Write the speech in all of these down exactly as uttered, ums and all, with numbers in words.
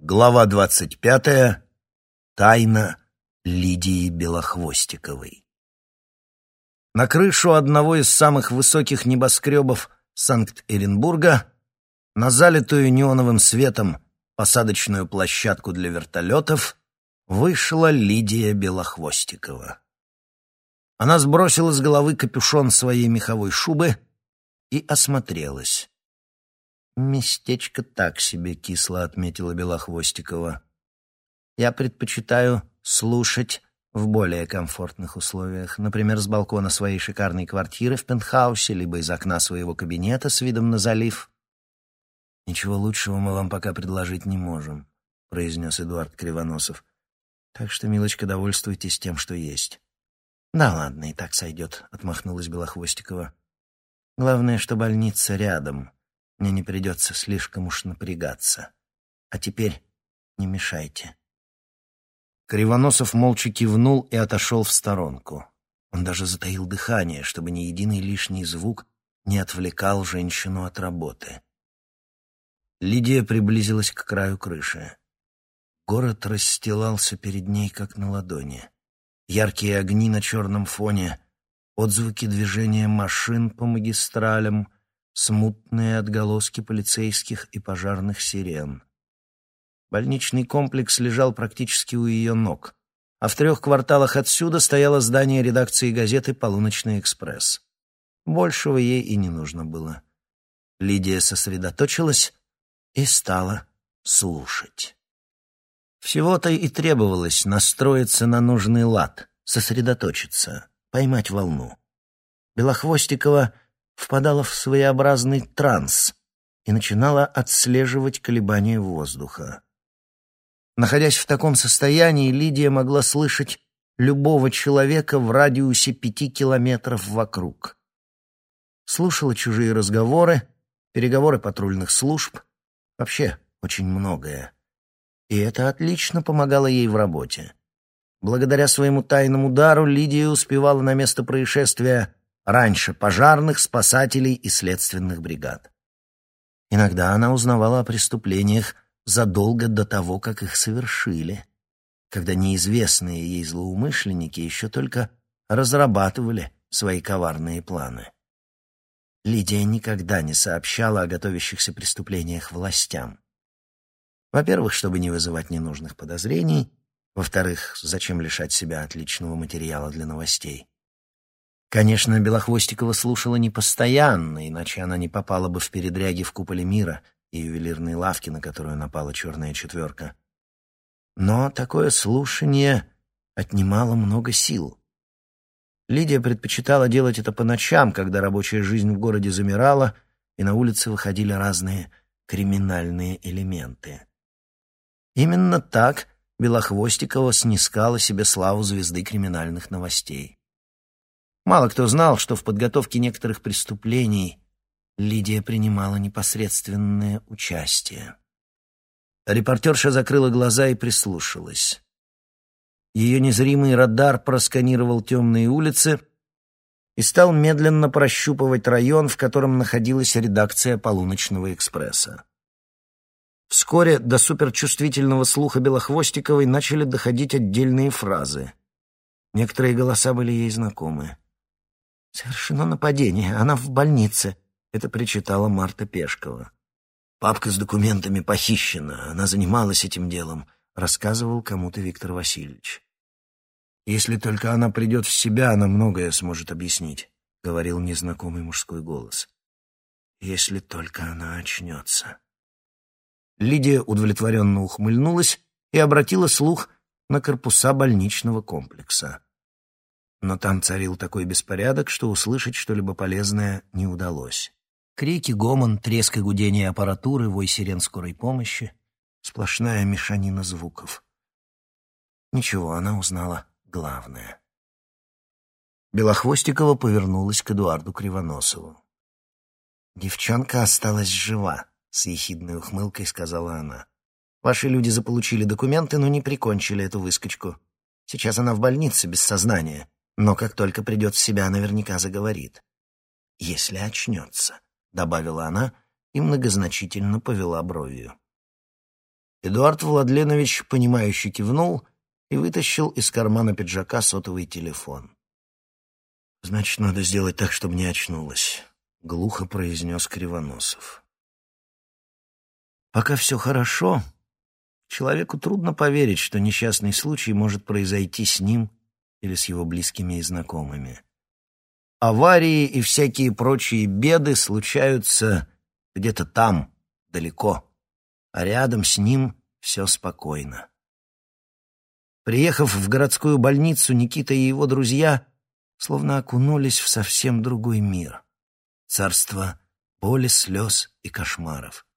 Глава двадцать пятая. Тайна Лидии Белохвостиковой. На крышу одного из самых высоких небоскребов Санкт-Петербурга, на залитую неоновым светом посадочную площадку для вертолетов, вышла Лидия Белохвостикова. Она сбросила с головы капюшон своей меховой шубы и осмотрелась. «Местечко так себе», — кисло отметила Белохвостикова. «Я предпочитаю слушать в более комфортных условиях, например, с балкона своей шикарной квартиры в пентхаусе, либо из окна своего кабинета с видом на залив». «Ничего лучшего мы вам пока предложить не можем», — произнес Эдуард Кривоносов. «Так что, милочка, довольствуйтесь тем, что есть». «Да ладно, и так сойдет», — отмахнулась Белохвостикова. «Главное, что больница рядом. Мне не придется слишком уж напрягаться. А теперь не мешайте». Кривоносов молча кивнул и отошел в сторонку. Он даже затаил дыхание, чтобы ни единый лишний звук не отвлекал женщину от работы. Лидия приблизилась к краю крыши. Город расстилался перед ней, как на ладони. Яркие огни на черном фоне, отзвуки движения машин по магистралям, смутные отголоски полицейских и пожарных сирен. Больничный комплекс лежал практически у ее ног, а в трех кварталах отсюда стояло здание редакции газеты «Полуночный экспресс». Большего ей и не нужно было. Лидия сосредоточилась и стала слушать. Всего-то и требовалось настроиться на нужный лад, сосредоточиться, поймать волну. Белохвостикова впадала в своеобразный транс и начинала отслеживать колебания воздуха. Находясь в таком состоянии, Лидия могла слышать любого человека в радиусе пяти километров вокруг. Слушала чужие разговоры, переговоры патрульных служб, вообще очень многое. И это отлично помогало ей в работе. Благодаря своему тайному дару Лидия успевала на место происшествия раньше пожарных, спасателей и следственных бригад. Иногда она узнавала о преступлениях задолго до того, как их совершили, когда неизвестные ей злоумышленники еще только разрабатывали свои коварные планы. Лидия никогда не сообщала о готовящихся преступлениях властям. Во-первых, чтобы не вызывать ненужных подозрений, во-вторых, зачем лишать себя отличного материала для новостей. Конечно, Белохвостикова слушала не постоянно, иначе она не попала бы в передряги в куполе мира и ювелирной лавке, на которую напала черная четверка. Но такое слушание отнимало много сил. Лидия предпочитала делать это по ночам, когда рабочая жизнь в городе замирала, и на улице выходили разные криминальные элементы. Именно так Белохвостикова снискала себе славу звезды криминальных новостей. Мало кто знал, что в подготовке некоторых преступлений Лидия принимала непосредственное участие. Репортерша закрыла глаза и прислушалась. Ее незримый радар просканировал темные улицы и стал медленно прощупывать район, в котором находилась редакция «Полуночного экспресса». Вскоре до суперчувствительного слуха Белохвостиковой начали доходить отдельные фразы. Некоторые голоса были ей знакомы. «Совершено нападение, она в больнице», — это причитала Марта Пешкова. «Папка с документами похищена, она занималась этим делом», — рассказывал кому-то Виктор Васильевич. «Если только она придет в себя, она многое сможет объяснить», — говорил незнакомый мужской голос. «Если только она очнется». Лидия удовлетворенно ухмыльнулась и обратила слух на корпуса больничного комплекса. Но там царил такой беспорядок, что услышать что-либо полезное не удалось. Крики, гомон, треск и гудение аппаратуры, вой сирен скорой помощи, сплошная мешанина звуков. Ничего, она узнала главное. Белохвостикова повернулась к Эдуарду Кривоносову. «Девчонка осталась жива», — с ехидной ухмылкой сказала она. «Ваши люди заполучили документы, но не прикончили эту выскочку. Сейчас она в больнице без сознания, но как только придет в себя, наверняка заговорит. Если очнется», — добавила она и многозначительно повела бровью. Эдуард Владленович, понимающе кивнул и вытащил из кармана пиджака сотовый телефон. «Значит, надо сделать так, чтобы не очнулась», — глухо произнес Кривоносов. «Пока все хорошо, человеку трудно поверить, что несчастный случай может произойти с ним или с его близкими и знакомыми. Аварии и всякие прочие беды случаются где-то там, далеко, а рядом с ним все спокойно». Приехав в городскую больницу, Никита и его друзья словно окунулись в совсем другой мир. Царство боли, слез и кошмаров.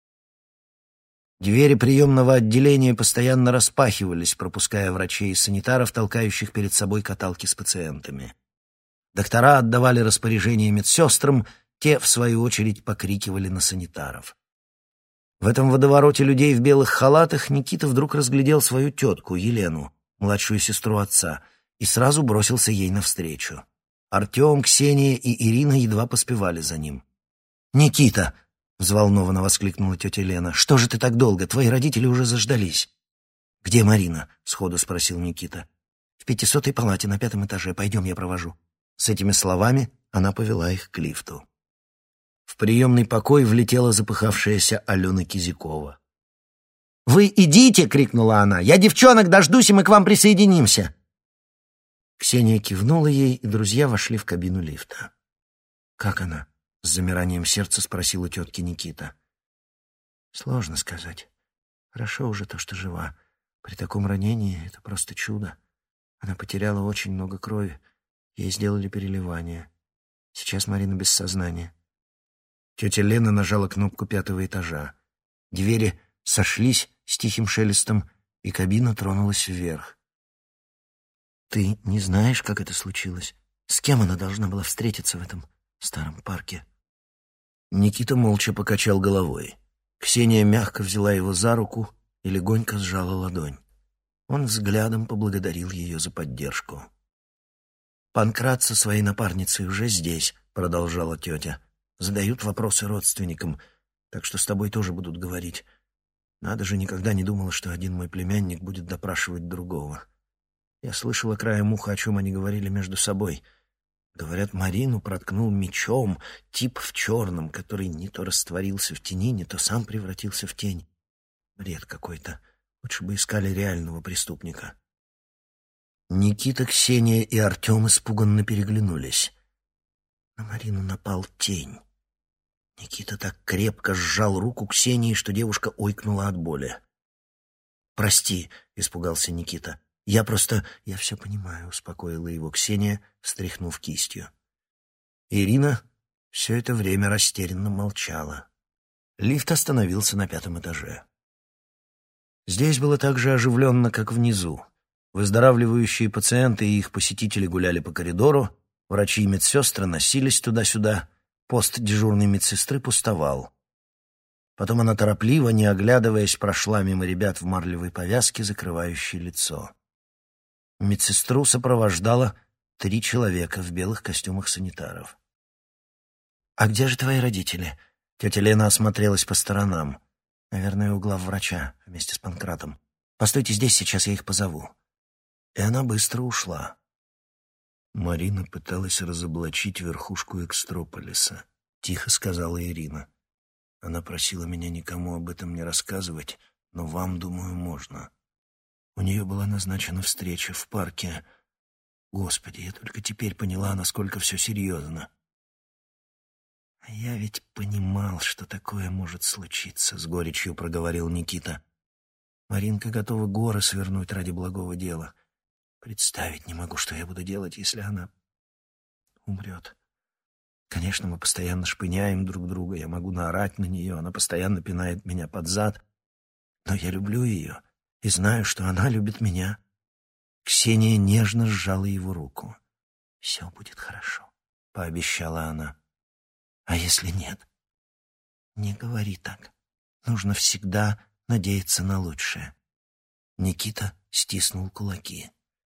Двери приемного отделения постоянно распахивались, пропуская врачей и санитаров, толкающих перед собой каталки с пациентами. Доктора отдавали распоряжения медсестрам, те, в свою очередь, покрикивали на санитаров. В этом водовороте людей в белых халатах Никита вдруг разглядел свою тетку, Елену, младшую сестру отца, и сразу бросился ей навстречу. Артем, Ксения и Ирина едва поспевали за ним. «Никита!» — взволнованно воскликнула тетя Лена. «Что же ты так долго? Твои родители уже заждались». «Где Марина?» — сходу спросил Никита. «В пятисотой палате на пятом этаже. Пойдем, я провожу». С этими словами она повела их к лифту. В приемный покой влетела запыхавшаяся Алена Кизякова. «Вы идите!» — крикнула она. «Я девчонок дождусь, и мы к вам присоединимся!» Ксения кивнула ей, и друзья вошли в кабину лифта. «Как она?» — с замиранием сердца спросил у тетки Никита. «Сложно сказать. Хорошо уже то, что жива. При таком ранении это просто чудо. Она потеряла очень много крови. Ей сделали переливание. Сейчас Марина без сознания». Тетя Лена нажала кнопку пятого этажа. Двери сошлись с тихим шелестом, и кабина тронулась вверх. «Ты не знаешь, как это случилось? С кем она должна была встретиться в этом старом парке?» Никита молча покачал головой. Ксения мягко взяла его за руку и легонько сжала ладонь. Он взглядом поблагодарил ее за поддержку. «Панкрат со своей напарницей уже здесь», — продолжала тетя. «Задают вопросы родственникам, так что с тобой тоже будут говорить. Надо же, никогда не думала, что один мой племянник будет допрашивать другого. Я слышала краем уха, о чем они говорили между собой. Говорят, Марину проткнул мечом тип в черном, который не то растворился в тени, не то сам превратился в тень. Бред какой-то. Лучше бы искали реального преступника». Никита, Ксения и Артем испуганно переглянулись. На Марину напал тень. Никита так крепко сжал руку Ксении, что девушка ойкнула от боли. «Прости», — испугался Никита. «Я просто...» «Я все понимаю», — успокоила его Ксения, встряхнув кистью. Ирина все это время растерянно молчала. Лифт остановился на пятом этаже. Здесь было так же оживленно, как внизу. Выздоравливающие пациенты и их посетители гуляли по коридору, врачи и медсестры носились туда-сюда, пост дежурной медсестры пустовал. Потом она торопливо, не оглядываясь, прошла мимо ребят в марлевой повязке, закрывающей лицо. Медсестру сопровождало три человека в белых костюмах санитаров. «А где же твои родители?» Тетя Лена осмотрелась по сторонам. «Наверное, у главврача вместе с Панкратом. Постойте здесь, сейчас я их позову». И она быстро ушла. «Марина пыталась разоблачить верхушку Экстрополиса», — тихо сказала Ирина. «Она просила меня никому об этом не рассказывать, но вам, думаю, можно. У нее была назначена встреча в парке. Господи, я только теперь поняла, насколько все серьезно». «А я ведь понимал, что такое может случиться», — с горечью проговорил Никита. «Маринка готова горы свернуть ради благого дела. Представить не могу, что я буду делать, если она умрет. Конечно, мы постоянно шпыняем друг друга, я могу наорать на нее, она постоянно пинает меня под зад. Но я люблю ее и знаю, что она любит меня». Ксения нежно сжала его руку. «Все будет хорошо», — пообещала она. «А если нет?» «Не говори так. Нужно всегда надеяться на лучшее». Никита стиснул кулаки.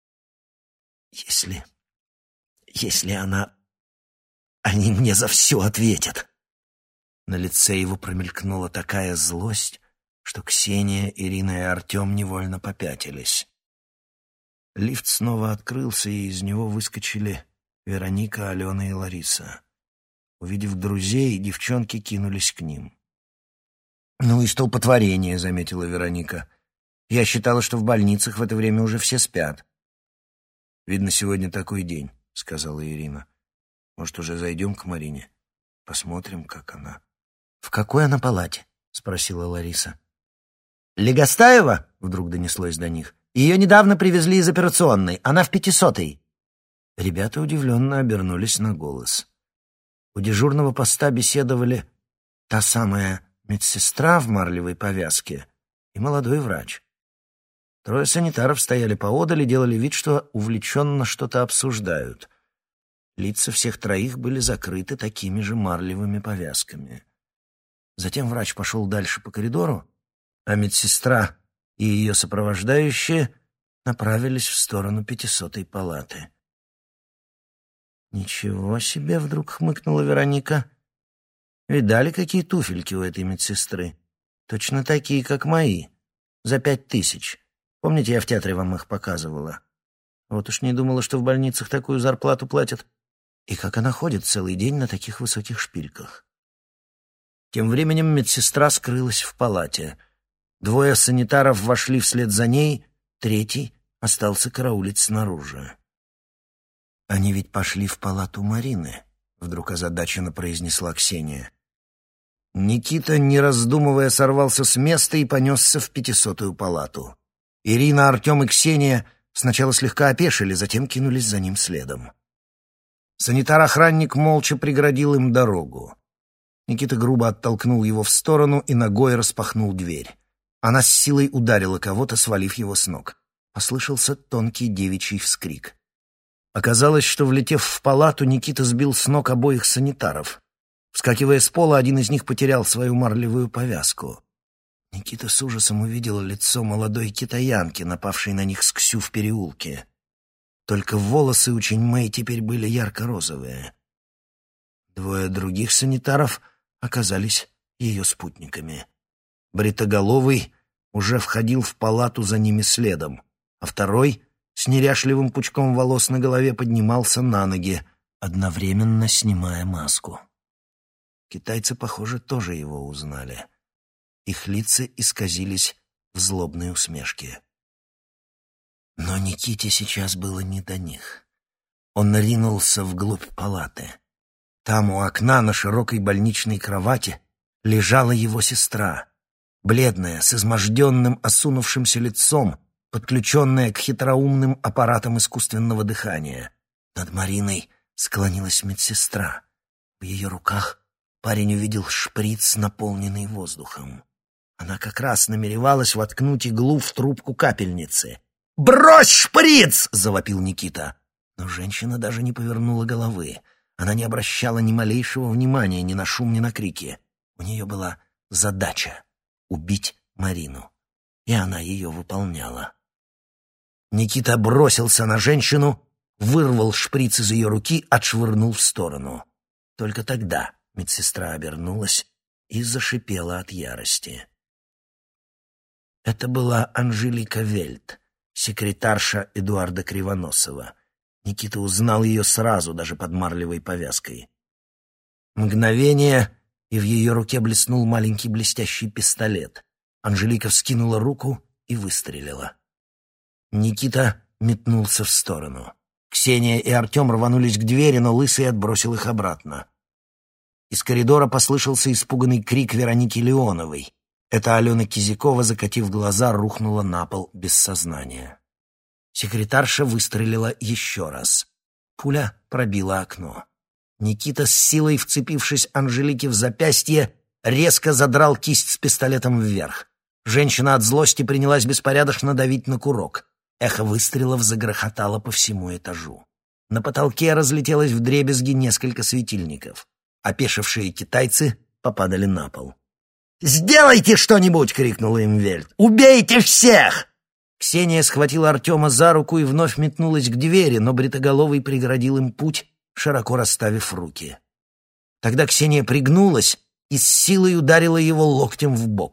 «Если... если она... они мне за все ответят!» На лице его промелькнула такая злость, что Ксения, Ирина и Артем невольно попятились. Лифт снова открылся, и из него выскочили Вероника, Алена и Лариса. Увидев друзей, девчонки кинулись к ним. «Ну и столпотворение», — заметила Вероника. «Я считала, что в больницах в это время уже все спят». «Видно, сегодня такой день», — сказала Ирина. «Может, уже зайдем к Марине? Посмотрим, как она». «В какой она палате?» — спросила Лариса. «Легостаева?» — вдруг донеслось до них. «Ее недавно привезли из операционной. Она в пятисотой». Ребята удивленно обернулись на голос. У дежурного поста беседовали та самая медсестра в марлевой повязке и молодой врач. Трое санитаров стояли поодаль и делали вид, что увлеченно что-то обсуждают. Лица всех троих были закрыты такими же марлевыми повязками. Затем врач пошел дальше по коридору, а медсестра и ее сопровождающие направились в сторону пятисотой палаты. «Ничего себе!» — вдруг хмыкнула Вероника. «Видали, какие туфельки у этой медсестры? Точно такие, как мои. За пять тысяч. Помните, я в театре вам их показывала? Вот уж не думала, что в больницах такую зарплату платят. И как она ходит целый день на таких высоких шпильках». Тем временем медсестра скрылась в палате. Двое санитаров вошли вслед за ней, третий остался караулить снаружи. «Они ведь пошли в палату Марины», — вдруг озадаченно произнесла Ксения. Никита, не раздумывая, сорвался с места и понесся в пятисотую палату. Ирина, Артем и Ксения сначала слегка опешили, затем кинулись за ним следом. Санитар-охранник молча преградил им дорогу. Никита грубо оттолкнул его в сторону и ногой распахнул дверь. Она с силой ударила кого-то, свалив его с ног. Послышался тонкий девичий вскрик. Оказалось, что, влетев в палату, Никита сбил с ног обоих санитаров. Вскакивая с пола, один из них потерял свою марлевую повязку. Никита с ужасом увидел лицо молодой китаянки, напавшей на них с Ксю в переулке. Только волосы у Чиньмэй теперь были ярко-розовые. Двое других санитаров оказались ее спутниками. Бритоголовый уже входил в палату за ними следом, а второй с неряшливым пучком волос на голове поднимался на ноги, одновременно снимая маску. Китайцы, похоже, тоже его узнали. Их лица исказились в злобной усмешке. Но Никите сейчас было не до них. Он ринулся вглубь палаты. Там у окна на широкой больничной кровати лежала его сестра, бледная, с изможденным, осунувшимся лицом, подключенная к хитроумным аппаратам искусственного дыхания. Над Мариной склонилась медсестра. В ее руках парень увидел шприц, наполненный воздухом. Она как раз намеревалась воткнуть иглу в трубку капельницы. «Брось шприц!» — завопил Никита. Но женщина даже не повернула головы. Она не обращала ни малейшего внимания ни на шум, ни на крики. У нее была задача — убить Марину. И она ее выполняла. Никита бросился на женщину, вырвал шприц из ее руки, отшвырнул в сторону. Только тогда медсестра обернулась и зашипела от ярости. Это была Анжелика Вельт, секретарша Эдуарда Кривоносова. Никита узнал ее сразу, даже под марлевой повязкой. Мгновение, и в ее руке блеснул маленький блестящий пистолет. Анжелика вскинула руку и выстрелила. Никита метнулся в сторону. Ксения и Артем рванулись к двери, но Лысый отбросил их обратно. Из коридора послышался испуганный крик Вероники Леоновой. Это Алена Кизякова, закатив глаза, рухнула на пол без сознания. Секретарша выстрелила еще раз. Пуля пробила окно. Никита, с силой вцепившись Анжелике в запястье, резко задрал кисть с пистолетом вверх. Женщина от злости принялась беспорядочно давить на курок. Эхо выстрелов загрохотало по всему этажу. На потолке разлетелось вдребезги несколько светильников. Опешившие китайцы попадали на пол. «Сделайте что-нибудь!» — крикнула им Вельт. «Убейте всех!» Ксения схватила Артема за руку и вновь метнулась к двери, но Бритоголовый преградил им путь, широко расставив руки. Тогда Ксения пригнулась и с силой ударила его локтем в бок.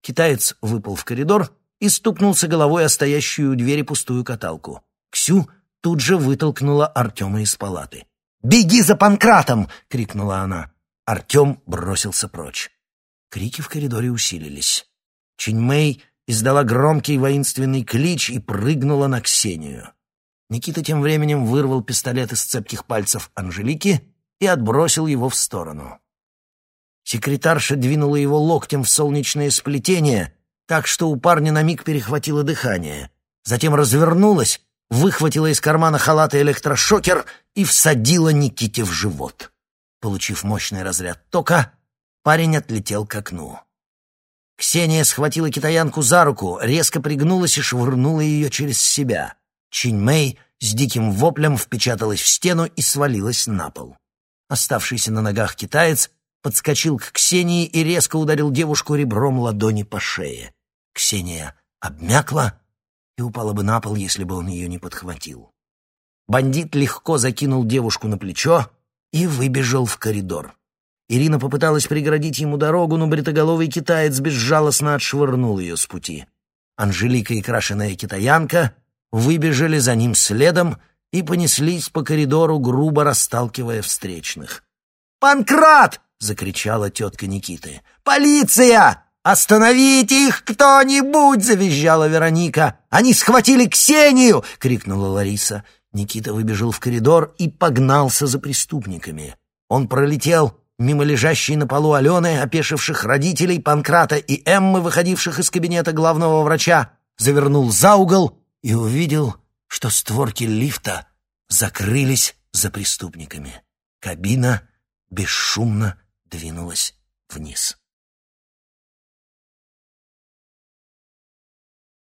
Китаец выпал в коридор и стукнулся головой о стоящую у двери пустую каталку. Ксю тут же вытолкнула Артема из палаты. «Беги за Панкратом!» — крикнула она. Артем бросился прочь. Крики в коридоре усилились. Чиньмэй издала громкий воинственный клич и прыгнула на Ксению. Никита тем временем вырвал пистолет из цепких пальцев Анжелики и отбросил его в сторону. Секретарша двинула его локтем в солнечное сплетение, так что у парня на миг перехватило дыхание. Затем развернулась, выхватила из кармана халата электрошокер и всадила Никите в живот. Получив мощный разряд тока, парень отлетел к окну. Ксения схватила китаянку за руку, резко пригнулась и швырнула ее через себя. Чиньмэй с диким воплем впечаталась в стену и свалилась на пол. Оставшийся на ногах китаец подскочил к Ксении и резко ударил девушку ребром ладони по шее. Ксения обмякла и упала бы на пол, если бы он ее не подхватил. Бандит легко закинул девушку на плечо и выбежал в коридор. Ирина попыталась преградить ему дорогу, но бритоголовый китаец безжалостно отшвырнул ее с пути. Анжелика и крашеная китаянка выбежали за ним следом и понеслись по коридору, грубо расталкивая встречных. «Панкрат!» — закричала тетка Никиты. «Полиция! Остановите их кто-нибудь!» — завизжала Вероника. «Они схватили Ксению!» — крикнула Лариса. Никита выбежал в коридор и погнался за преступниками. Он пролетел мимо лежащей на полу Алены, опешивших родителей, Панкрата и Эммы, выходивших из кабинета главного врача, завернул за угол и увидел, что створки лифта закрылись за преступниками. Кабина бесшумно двинулась вниз.